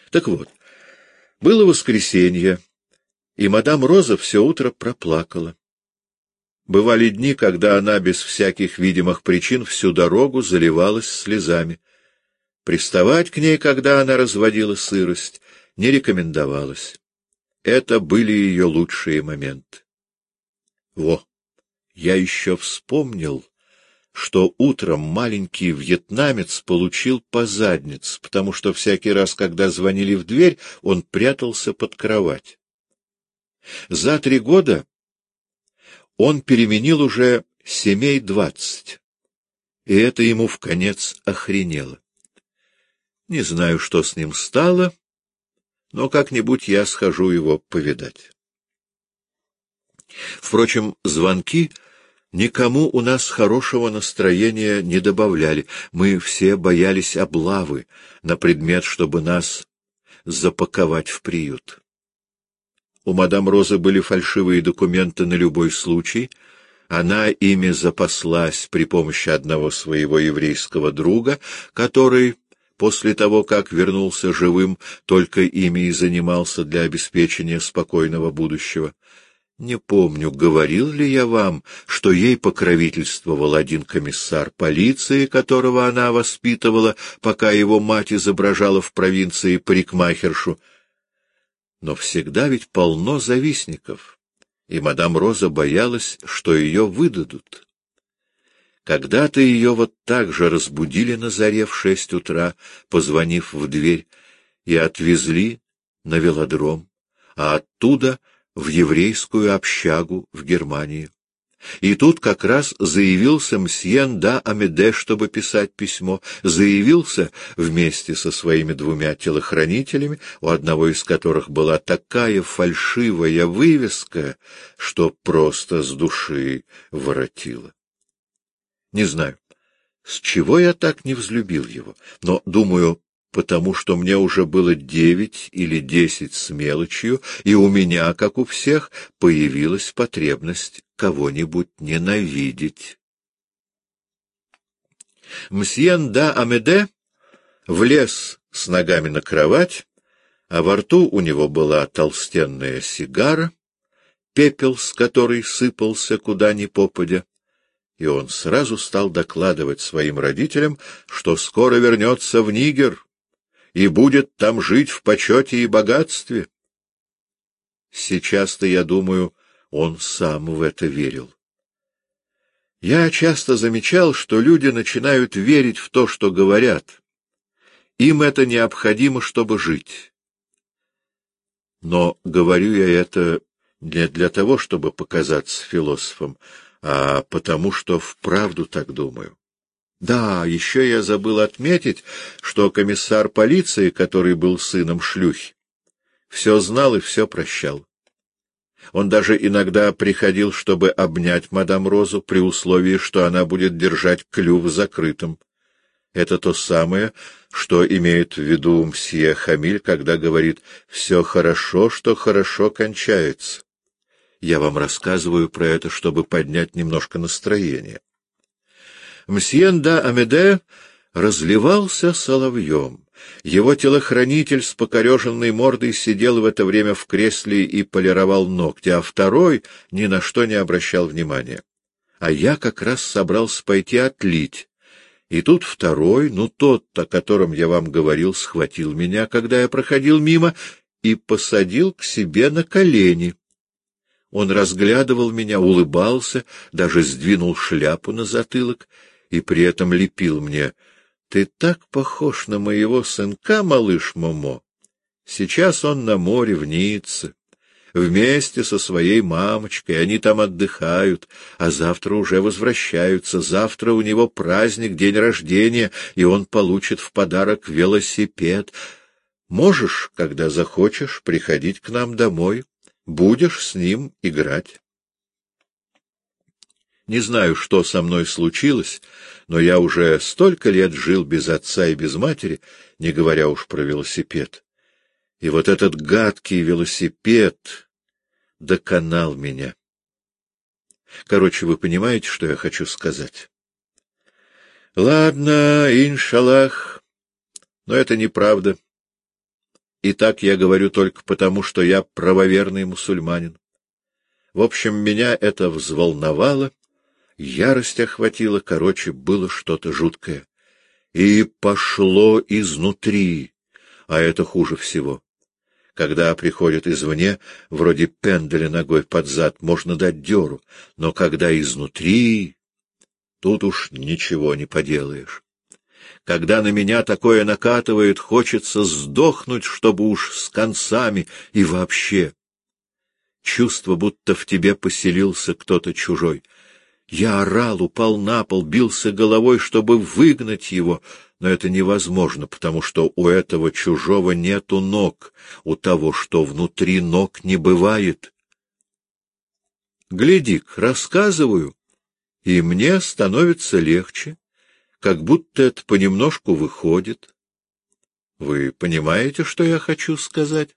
Так вот, было воскресенье, и мадам Роза все утро проплакала. Бывали дни, когда она без всяких видимых причин всю дорогу заливалась слезами. Приставать к ней, когда она разводила сырость, не рекомендовалось. Это были ее лучшие моменты. Во! Я еще вспомнил, что утром маленький вьетнамец получил по заднице, потому что всякий раз, когда звонили в дверь, он прятался под кровать. За 3 года он переменил уже семей 20, и это ему вконец охренело. Не знаю, что с ним стало, но как-нибудь я схожу его повидать. Впрочем, звонки никому у нас хорошего настроения не добавляли. Мы все боялись облавы на предмет, чтобы нас запаковать в приют. У мадам Розы были фальшивые документы на любой случай. Она ими запаслась при помощи одного своего еврейского друга, который, после того, как вернулся живым, только ими и занимался для обеспечения спокойного будущего. Не помню, говорил ли я вам, что ей покровительствовал один комиссар полиции, которого она воспитывала, пока его мать изображала в провинции парикмахершу. Но всегда ведь полно завистников, и мадам Роза боялась, что ее выдадут. Когда-то ее вот так же разбудили на заре в 6 утра, позвонив в дверь, и отвезли на велодром, а оттуда в еврейскую общагу в Германии. И тут как раз заявился мсье да Амеде, чтобы писать письмо. Заявился вместе со своими 2 телохранителями, у одного из которых была такая фальшивая вывеска, что просто с души воротило. Не знаю, с чего я так не взлюбил его, но, думаю, потому что мне уже было 9 или 10 с мелочью, и у меня, как у всех, появилась потребность кого-нибудь ненавидеть. Мсье да Амеде влез с ногами на кровать, а во рту у него была толстенная сигара, пепел с которой сыпался куда ни попадя, и он сразу стал докладывать своим родителям, что скоро вернется в Нигер и будет там жить в почете и богатстве. Сейчас-то, я думаю, он сам в это верил. Я часто замечал, что люди начинают верить в то, что говорят. Им это необходимо, чтобы жить. Но говорю я это не для того, чтобы показаться философом, а потому что вправду так думаю. Да, еще я забыл отметить, что комиссар полиции, который был сыном шлюхи, все знал и все прощал. Он даже иногда приходил, чтобы обнять мадам Розу, при условии, что она будет держать клюв закрытым. Это то самое, что имеет в виду мсье Хамиль, когда говорит «все хорошо, что хорошо кончается». Я вам рассказываю про это, чтобы поднять немножко настроение. Мсье да Амеде разливался соловьем. Его телохранитель с покореженной мордой сидел в это время в кресле и полировал ногти, а второй ни на что не обращал внимания. А я как раз собрался пойти отлить. И тут второй, тот, о котором я вам говорил, схватил меня, когда я проходил мимо, и посадил к себе на колени. Он разглядывал меня, улыбался, даже сдвинул шляпу на затылок и при этом лепил мне: «Ты так похож на моего сынка, малыш Момо. Сейчас он на море в Ницце, вместе со своей мамочкой, они там отдыхают, а завтра уже возвращаются. Завтра у него праздник, день рождения, и он получит в подарок велосипед. Можешь, когда захочешь, приходить к нам домой, будешь с ним играть». Не знаю, что со мной случилось, но я уже столько лет жил без отца и без матери, не говоря уж про велосипед. И вот этот гадкий велосипед доконал меня. Короче, вы понимаете, что я хочу сказать? Ладно, иншаллах, но это неправда. И так я говорю только потому, что я правоверный мусульманин. В общем, меня это взволновало, ярость охватила, короче, было что-то жуткое. И пошло изнутри, а это хуже всего. Когда приходит извне, вроде пенделя ногой под зад, можно дать дёру, но когда изнутри, тут уж ничего не поделаешь. Когда на меня такое накатывает, хочется сдохнуть, чтобы уж с концами и вообще. Чувство, будто в тебе поселился кто-то чужой. Я орал, упал на пол, бился головой, чтобы выгнать его, но это невозможно, потому что у этого чужого нету ног, у того, что внутри ног, не бывает. Гляди-ка, рассказываю, и мне становится легче, как будто это понемножку выходит. Вы понимаете, что я хочу сказать?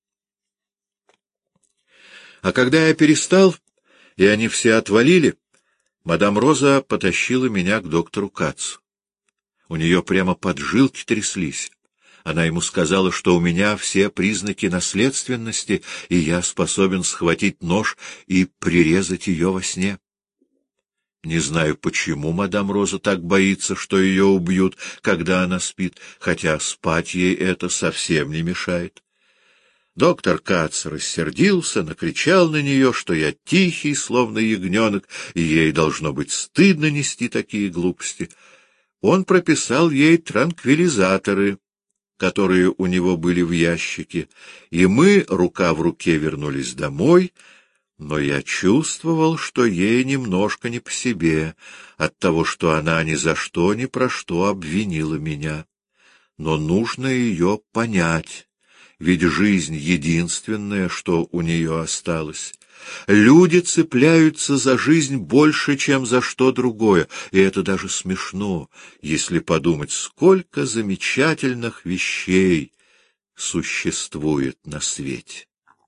А когда я перестал, и они все отвалили, мадам Роза потащила меня к доктору Кацу. У нее прямо поджилки тряслись. Она ему сказала, что у меня все признаки наследственности, и я способен схватить нож и прирезать ее во сне. Не знаю, почему мадам Роза так боится, что ее убьют, когда она спит, хотя спать ей это совсем не мешает. Доктор Кац рассердился, накричал на нее, что я тихий, словно ягненок, и ей должно быть стыдно нести такие глупости. Он прописал ей транквилизаторы, которые у него были в ящике, и мы рука в руке вернулись домой, но я чувствовал, что ей немножко не по себе от того, что она ни за что, ни про что обвинила меня. Но нужно ее понять, ведь жизнь единственная, что у нее осталось. Люди цепляются за жизнь больше, чем за что другое, и это даже смешно, если подумать, сколько замечательных вещей существует на свете.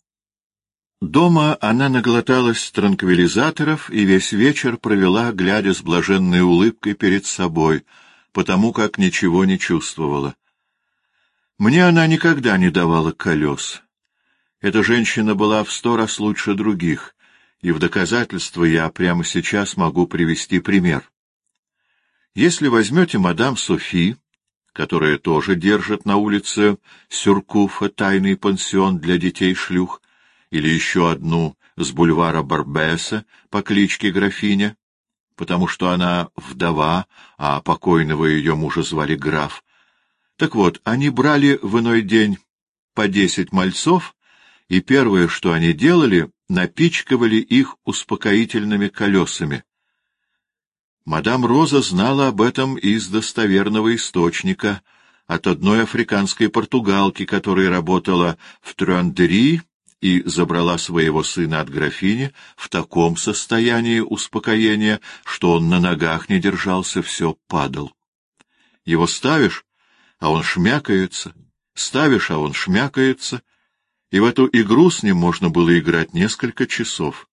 Дома она наглоталась транквилизаторов и весь вечер провела, глядя с блаженной улыбкой перед собой, потому как ничего не чувствовала. Мне она никогда не давала колес. Эта женщина была в 100 раз лучше других, и в доказательство я прямо сейчас могу привести пример. Если возьмете мадам Софи, которая тоже держит на улице Сюркуфа тайный пансион для детей-шлюх, или еще одну с бульвара Барбеса по кличке Графиня, потому что она вдова, а покойного ее мужа звали граф. Так вот, они брали в иной день по 10 мальцов, и первое, что они делали, напичкивали их успокоительными колесами. Мадам Роза знала об этом из достоверного источника, от одной африканской португалки, которая работала в Трюандери, и забрала своего сына от графини в таком состоянии успокоения, что он на ногах не держался, все падал. Его ставишь, а он шмякается, ставишь, а он шмякается, и в эту игру с ним можно было играть несколько часов.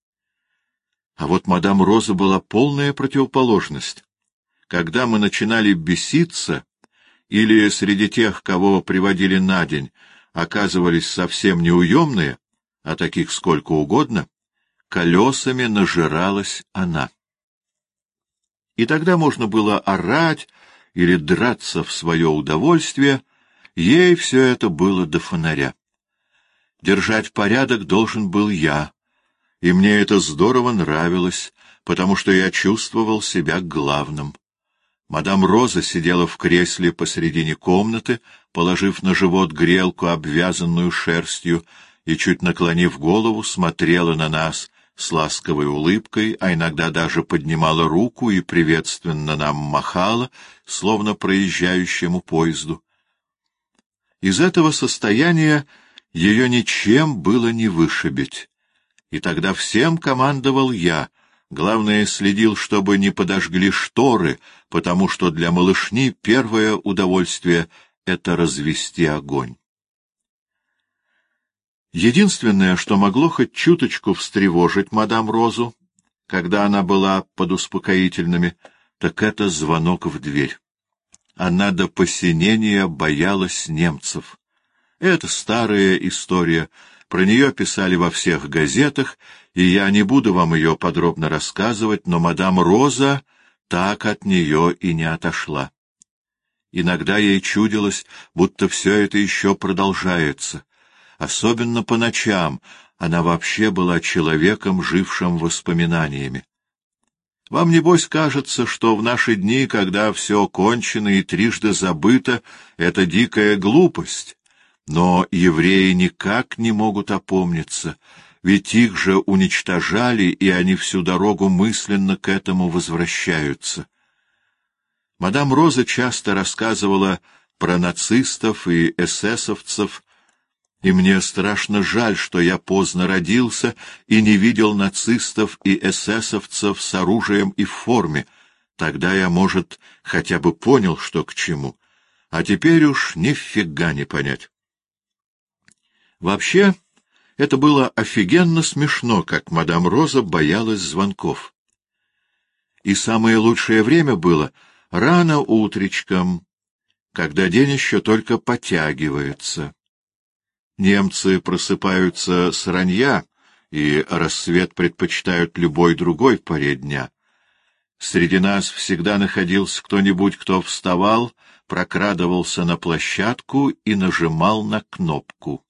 А вот мадам Роза была полная противоположность. Когда мы начинали беситься, или среди тех, кого приводили на день, оказывались совсем неуемные, а таких сколько угодно, колесами нажиралась она. И тогда можно было орать или драться в свое удовольствие, ей все это было до фонаря. Держать порядок должен был я, и мне это здорово нравилось, потому что я чувствовал себя главным. Мадам Роза сидела в кресле посредине комнаты, положив на живот грелку, обвязанную шерстью, и, чуть наклонив голову, смотрела на нас с ласковой улыбкой, а иногда даже поднимала руку и приветственно нам махала, словно проезжающему поезду. Из этого состояния ее ничем было не вышибить, и тогда всем командовал я. Главное, следил, чтобы не подожгли шторы, потому что для малышни первое удовольствие — это развести огонь. Единственное, что могло хоть чуточку встревожить мадам Розу, когда она была под успокоительными, так это звонок в дверь. Она до посинения боялась немцев. Это старая история, про нее писали во всех газетах, и я не буду вам ее подробно рассказывать, но мадам Роза так от нее и не отошла. Иногда ей чудилось, будто все это еще продолжается. Особенно по ночам она вообще была человеком, жившим воспоминаниями. Вам, небось, кажется, что в наши дни, когда все кончено и трижды забыто, это дикая глупость. Но евреи никак не могут опомниться, ведь их же уничтожали, и они всю дорогу мысленно к этому возвращаются. Мадам Роза часто рассказывала про нацистов и эсэсовцев, и мне страшно жаль, что я поздно родился и не видел нацистов и эсэсовцев с оружием и в форме. Тогда я, может, хотя бы понял, что к чему. А теперь уж нифига не понять. Вообще, это было офигенно смешно, как мадам Роза боялась звонков. И самое лучшее время было рано утречком, когда день еще только потягивается. Немцы просыпаются с ранья, и рассвет предпочитают любой другой поре дня. Среди нас всегда находился кто-нибудь, кто вставал, прокрадывался на площадку и нажимал на кнопку.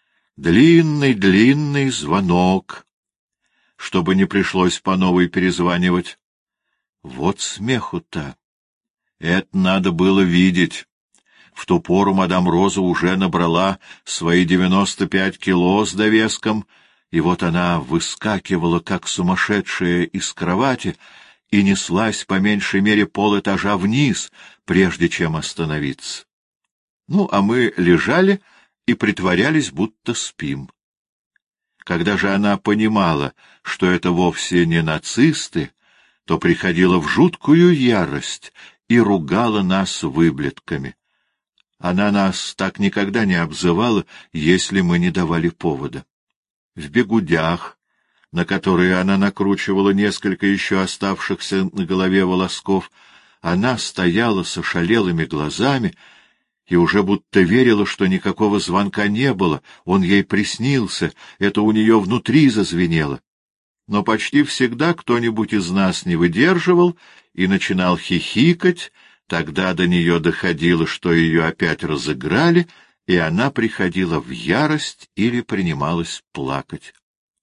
Длинный звонок, чтобы не пришлось по новой перезванивать. Вот смеху-то! Это надо было видеть. В ту пору мадам Роза уже набрала свои 95 кило с довеском, и вот она выскакивала, как сумасшедшая, из кровати и неслась по меньшей мере полэтажа вниз, прежде чем остановиться. Ну, а мы лежали и притворялись, будто спим. Когда же она понимала, что это вовсе не нацисты, то приходила в жуткую ярость и ругала нас выблядками. Она нас так никогда не обзывала, если мы не давали повода. В бегудях, на которые она накручивала несколько еще оставшихся на голове волосков, она стояла с ошалелыми глазами и уже будто верила, что никакого звонка не было, он ей приснился, это у нее внутри зазвенело. Но почти всегда кто-нибудь из нас не выдерживал и начинал хихикать. Тогда до нее доходило, что ее опять разыграли, и она приходила в ярость или принималась плакать.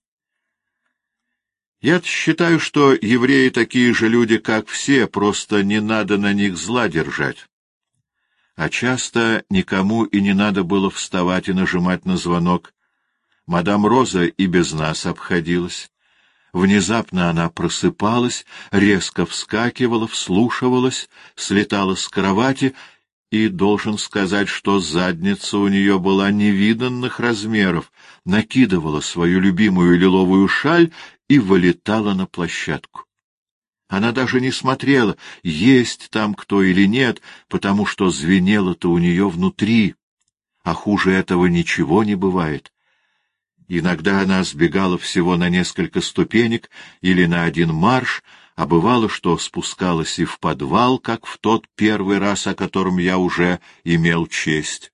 Я считаю, что евреи такие же люди, как все, просто не надо на них зла держать. А часто никому и не надо было вставать и нажимать на звонок. Мадам Роза и без нас обходилась. Внезапно она просыпалась, резко вскакивала, вслушивалась, слетала с кровати, и должен сказать, что задница у нее была невиданных размеров, накидывала свою любимую лиловую шаль и вылетала на площадку. Она даже не смотрела, есть там кто или нет, потому что звенело-то у нее внутри, а хуже этого ничего не бывает. Иногда она сбегала всего на несколько ступенек или на один марш, а бывало, что спускалась и в подвал, как в тот первый раз, о котором я уже имел честь.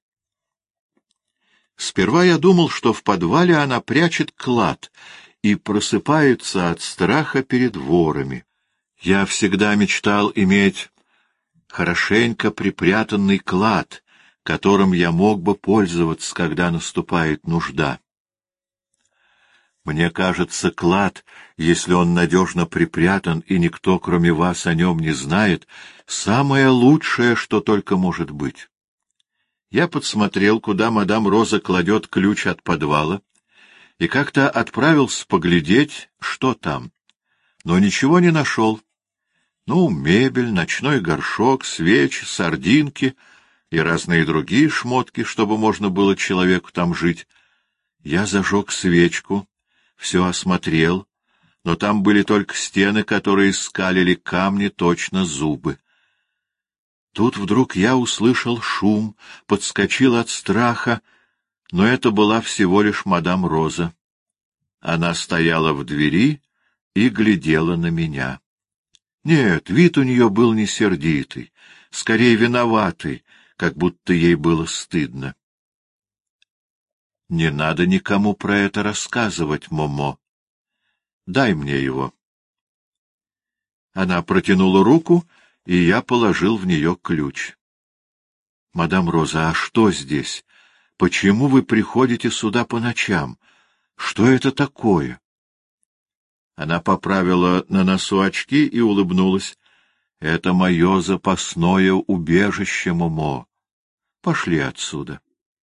Сперва я думал, что в подвале она прячет клад и просыпается от страха перед ворами. Я всегда мечтал иметь хорошенько припрятанный клад, которым я мог бы пользоваться, когда наступает нужда. Мне кажется, клад, если он надежно припрятан и никто, кроме вас, о нем не знает, самое лучшее, что только может быть. Я подсмотрел, куда мадам Роза кладет ключ от подвала, и как-то отправился поглядеть, что там. Но ничего не нашел. Ну, мебель, ночной горшок, свечи, сардинки и разные другие шмотки, чтобы можно было человеку там жить. Я зажег свечку, все осмотрел, но там были только стены, которые скалили камни, точно зубы. Тут вдруг я услышал шум, подскочил от страха, но это была всего лишь мадам Роза. Она стояла в двери и глядела на меня. Нет, вид у нее был не сердитый, скорее виноватый, как будто ей было стыдно. Не надо никому про это рассказывать, Момо. Дай мне его. Она протянула руку, и я положил в нее ключ. — Мадам Роза, а что здесь? Почему вы приходите сюда по ночам? Что это такое? Она поправила на носу очки и улыбнулась. — Это мое запасное убежище, Момо. Пошли отсюда.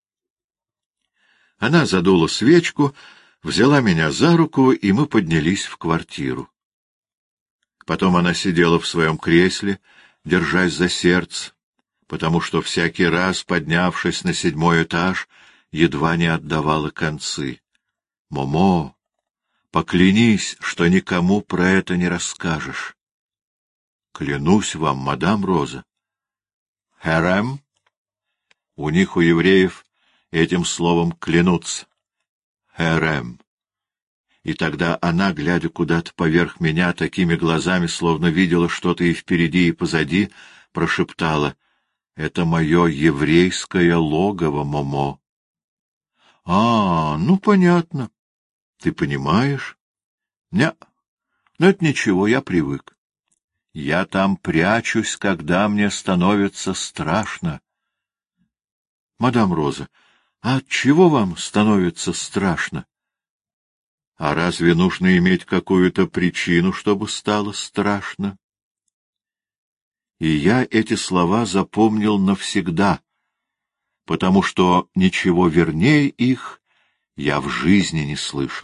Она задула свечку, взяла меня за руку, и мы поднялись в квартиру. Потом она сидела в своем кресле, держась за сердце, потому что всякий раз, поднявшись на 7-й этаж, едва не отдавала концы. — Момо, поклянись, что никому про это не расскажешь. — Клянусь вам, мадам Роза. — Хэрем? У них, у евреев, этим словом клянутся. Хэрем. И тогда она, глядя куда-то поверх меня, такими глазами, словно видела что-то и впереди, и позади, прошептала: — Это мое еврейское логово, Момо. — Ну, понятно. Ты понимаешь? — Не, но это ничего, я привык. Я там прячусь, когда мне становится страшно. — Мадам Роза, а от чего вам становится страшно? — А разве нужно иметь какую-то причину, чтобы стало страшно? И я эти слова запомнил навсегда, потому что ничего вернее их я в жизни не слышал.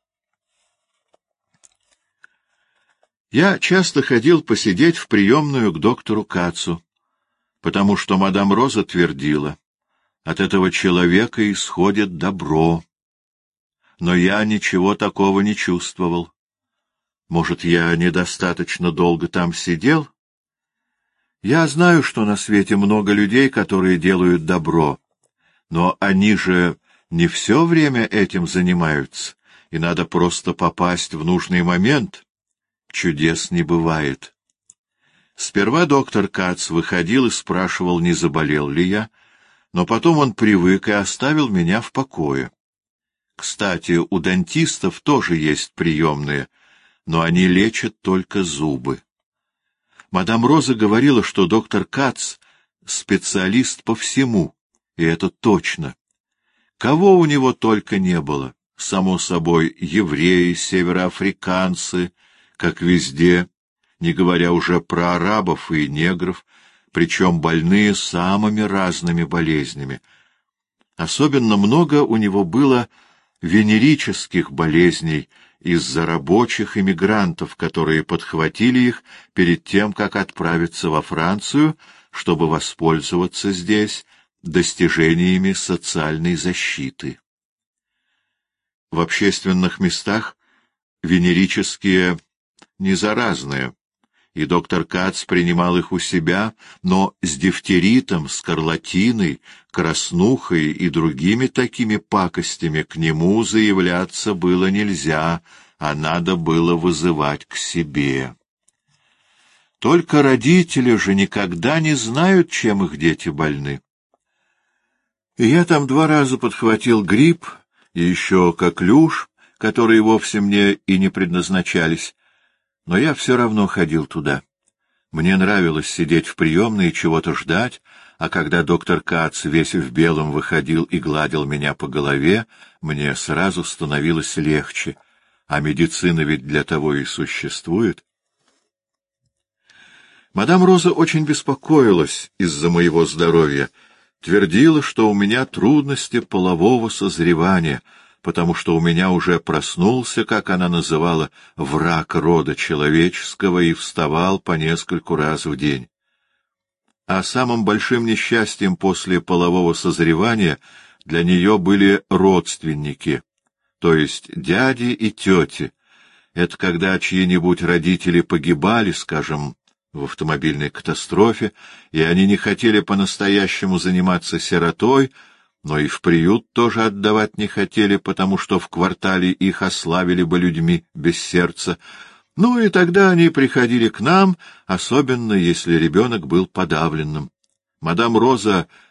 Я часто ходил посидеть в приемную к доктору Кацу, потому что мадам Роза твердила: от этого человека исходит добро. Но я ничего такого не чувствовал. Может, я недостаточно долго там сидел? Я знаю, что на свете много людей, которые делают добро, но они же не все время этим занимаются, и надо просто попасть в нужный момент. Чудес не бывает. Сперва доктор Кац выходил и спрашивал, не заболел ли я, но потом он привык и оставил меня в покое. Кстати, у дантистов тоже есть приемные, но они лечат только зубы. Мадам Роза говорила, что доктор Кац — специалист по всему, и это точно. Кого у него только не было, само собой, евреи, североафриканцы, как везде, не говоря уже про арабов и негров, причем больные самыми разными болезнями. Особенно много у него было венерических болезней из-за рабочих эмигрантов, которые подхватили их перед тем, как отправиться во Францию, чтобы воспользоваться здесь достижениями социальной защиты. В общественных местах венерические не заразные, и доктор Кац принимал их у себя, но с дифтеритом, скарлатиной, краснухой и другими такими пакостями к нему заявляться было нельзя, а надо было вызывать к себе. Только родители же никогда не знают, чем их дети больны. И я там 2 раза подхватил грипп и еще коклюш, которые вовсе мне и не предназначались. Но я все равно ходил туда. Мне нравилось сидеть в приемной и чего-то ждать, а когда доктор Кац весь в белом выходил и гладил меня по голове, мне сразу становилось легче, а медицина ведь для того и существует. Мадам Роза очень беспокоилась из-за моего здоровья, твердила, что у меня трудности полового созревания, потому что у меня уже проснулся, как она называла, враг рода человеческого и вставал по нескольку раз в день. А самым большим несчастьем после полового созревания для нее были родственники, то есть дяди и тети. Это когда чьи-нибудь родители погибали, скажем, в автомобильной катастрофе, и они не хотели по-настоящему заниматься сиротой, но и в приют тоже отдавать не хотели, потому что в квартале их ославили бы людьми без сердца. Ну и тогда они приходили к нам, особенно если ребенок был подавленным. Мадам Роза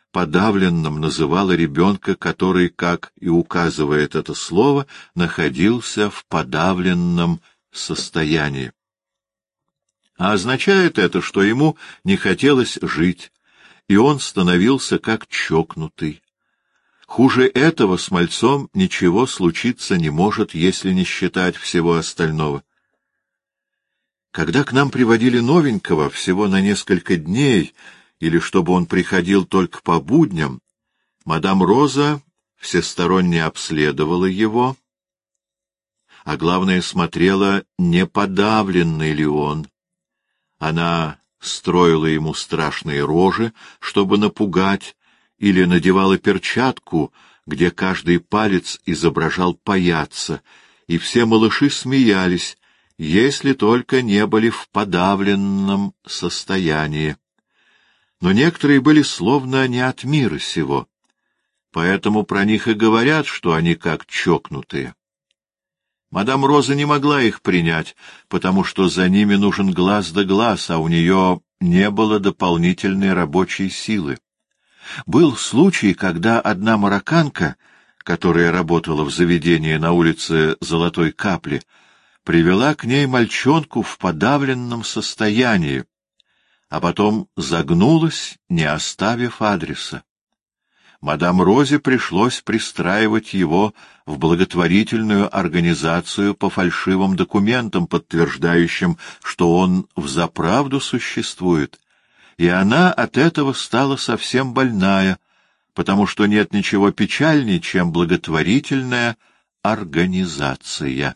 подавленным называла ребенка, который, как и указывает это слово, находился в подавленном состоянии. А означает это, что ему не хотелось жить, и он становился как чокнутый. Хуже этого с мальцом ничего случиться не может, если не считать всего остального. Когда к нам приводили новенького всего на несколько дней, или чтобы он приходил только по будням, мадам Роза всесторонне обследовала его, а главное смотрела, не подавленный ли он. Она строила ему страшные рожи, чтобы напугать, или надевала перчатку, где каждый палец изображал паяца, и все малыши смеялись, если только не были в подавленном состоянии. Но некоторые были словно не от мира сего, поэтому про них и говорят, что они как чокнутые. Мадам Роза не могла их принять, потому что за ними нужен глаз да глаз, а у нее не было дополнительной рабочей силы. Был случай, когда одна марокканка, которая работала в заведении на улице Золотой Капли, привела к ней мальчонку в подавленном состоянии, а потом загнулась, не оставив адреса. Мадам Розе пришлось пристраивать его в благотворительную организацию по фальшивым документам, подтверждающим, что он взаправду существует, и она от этого стала совсем больная, потому что нет ничего печальнее, чем благотворительная организация.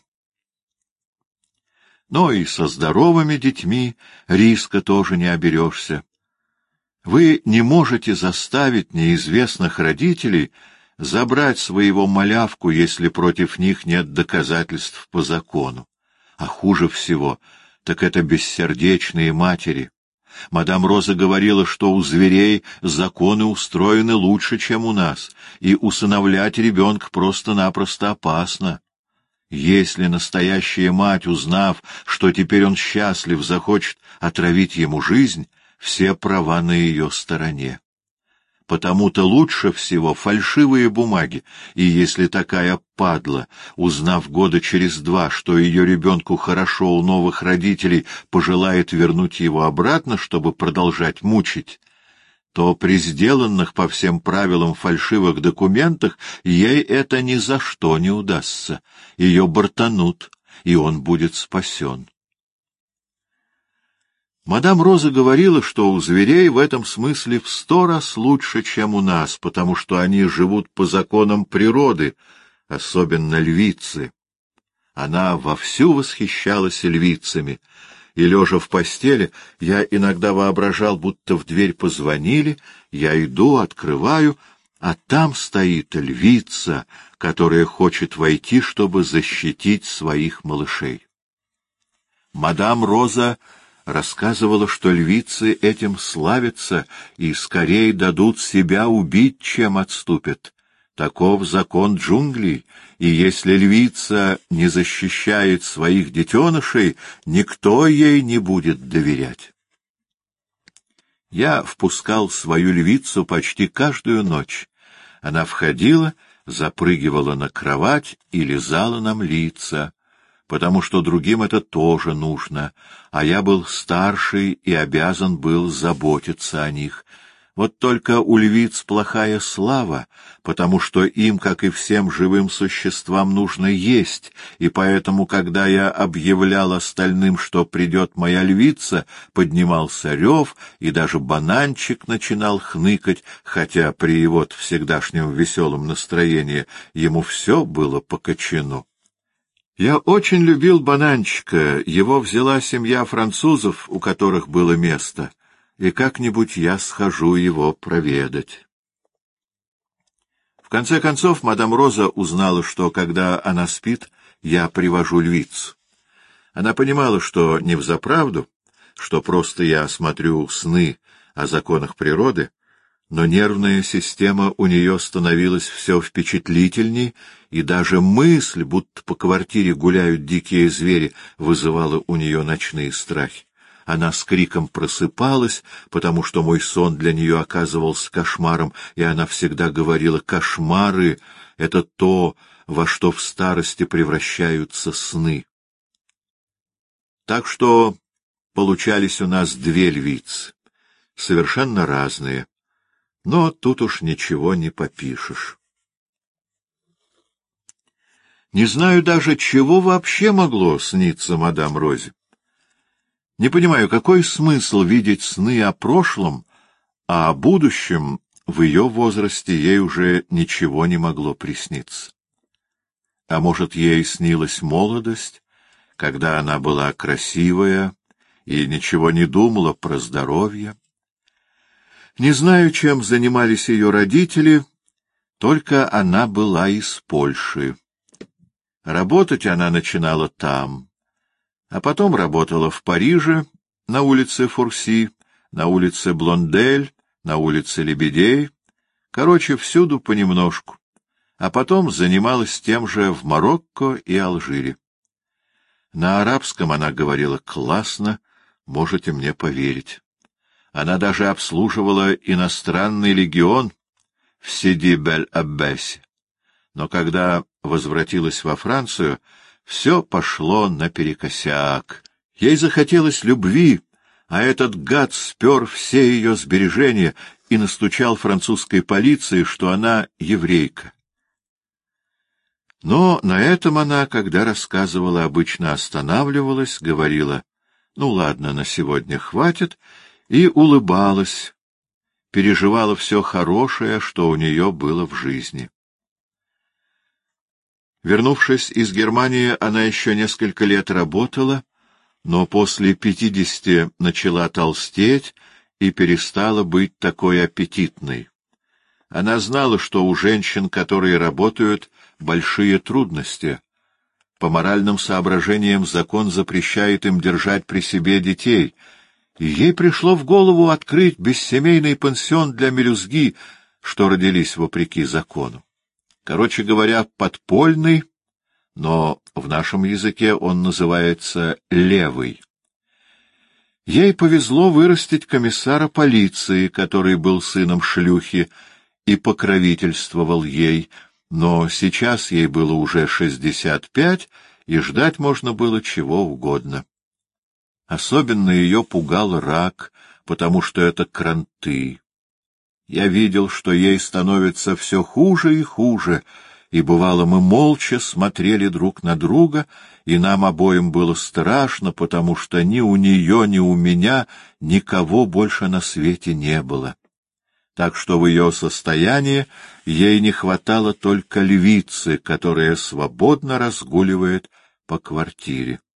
Но и со здоровыми детьми риска тоже не оберешься. Вы не можете заставить неизвестных родителей забрать своего малявку, если против них нет доказательств по закону. А хуже всего, так это бессердечные матери. Мадам Роза говорила, что у зверей законы устроены лучше, чем у нас, и усыновлять ребенка просто-напросто опасно. Если настоящая мать, узнав, что теперь он счастлив, захочет отравить ему жизнь, все права на ее стороне. Потому-то лучше всего фальшивые бумаги, и если такая падла, узнав года через 2, что ее ребенку хорошо у новых родителей, пожелает вернуть его обратно, чтобы продолжать мучить, то при сделанных по всем правилам фальшивых документах ей это ни за что не удастся. Ее бортанут, и он будет спасен. Мадам Роза говорила, что у зверей в этом смысле в 100 раз лучше, чем у нас, потому что они живут по законам природы, особенно львицы. Она вовсю восхищалась львицами, и, лежа в постели, я иногда воображал, будто в дверь позвонили, я иду, открываю, а там стоит львица, которая хочет войти, чтобы защитить своих малышей. Мадам Роза рассказывала, что львицы этим славятся и скорее дадут себя убить, чем отступят. Таков закон джунглей, и если львица не защищает своих детенышей, никто ей не будет доверять. Я впускал свою львицу почти каждую ночь. Она входила, запрыгивала на кровать и лизала нам лица, потому что другим это тоже нужно, а я был старший и обязан был заботиться о них. Вот только у львиц плохая слава, потому что им, как и всем живым существам, нужно есть, и поэтому, когда я объявлял остальным, что придет моя львица, поднимался рев, и даже бананчик начинал хныкать, хотя при его всегдашнем веселом настроении ему все было по-кочану. Я очень любил бананчика, его взяла семья французов, у которых было место, и как-нибудь я схожу его проведать. В конце концов, мадам Роза узнала, что, когда она спит, я привожу львицу. Она понимала, что не взаправду, что просто я смотрю сны о законах природы, но нервная система у нее становилась все впечатлительней, и даже мысль, будто по квартире гуляют дикие звери, вызывала у нее ночные страхи. Она с криком просыпалась, потому что мой сон для нее оказывался кошмаром, и она всегда говорила: «Кошмары — это то, во что в старости превращаются сны». Так что получались у нас две львицы, совершенно разные, но тут уж ничего не попишешь. Не знаю даже, чего вообще могло сниться мадам Розе. Не понимаю, какой смысл видеть сны о прошлом, а о будущем в ее возрасте ей уже ничего не могло присниться. А может, ей снилась молодость, когда она была красивая и ничего не думала про здоровье? Не знаю, чем занимались ее родители, только она была из Польши. Работать она начинала там, а потом работала в Париже, на улице Фурси, на улице Блондель, на улице Лебедей, короче, всюду понемножку, а потом занималась тем же в Марокко и Алжире. На арабском она говорила классно, можете мне поверить. Она даже обслуживала иностранный легион в Сиди-Бель-Аббасе. Но когда возвратилась во Францию, все пошло наперекосяк. Ей захотелось любви, а этот гад спер все ее сбережения и настучал французской полиции, что она еврейка. Но на этом она, когда рассказывала, обычно останавливалась, говорила: «Ну ладно, на сегодня хватит», и улыбалась, переживала все хорошее, что у нее было в жизни. Вернувшись из Германии, она еще несколько лет работала, но после 50 начала толстеть и перестала быть такой аппетитной. Она знала, что у женщин, которые работают, большие трудности. По моральным соображениям закон запрещает им держать при себе детей, и ей пришло в голову открыть бессемейный пансион для мелюзги, что родились вопреки закону. Короче говоря, подпольный, но в нашем языке он называется левый. Ей повезло вырастить комиссара полиции, который был сыном шлюхи и покровительствовал ей, но сейчас ей было уже 65, и ждать можно было чего угодно. Особенно ее пугал рак, потому что это кранты. Я видел, что ей становится все хуже и хуже, и, бывало, мы молча смотрели друг на друга, и нам обоим было страшно, потому что ни у нее, ни у меня никого больше на свете не было. Так что в ее состоянии ей не хватало только львицы, которая свободно разгуливает по квартире.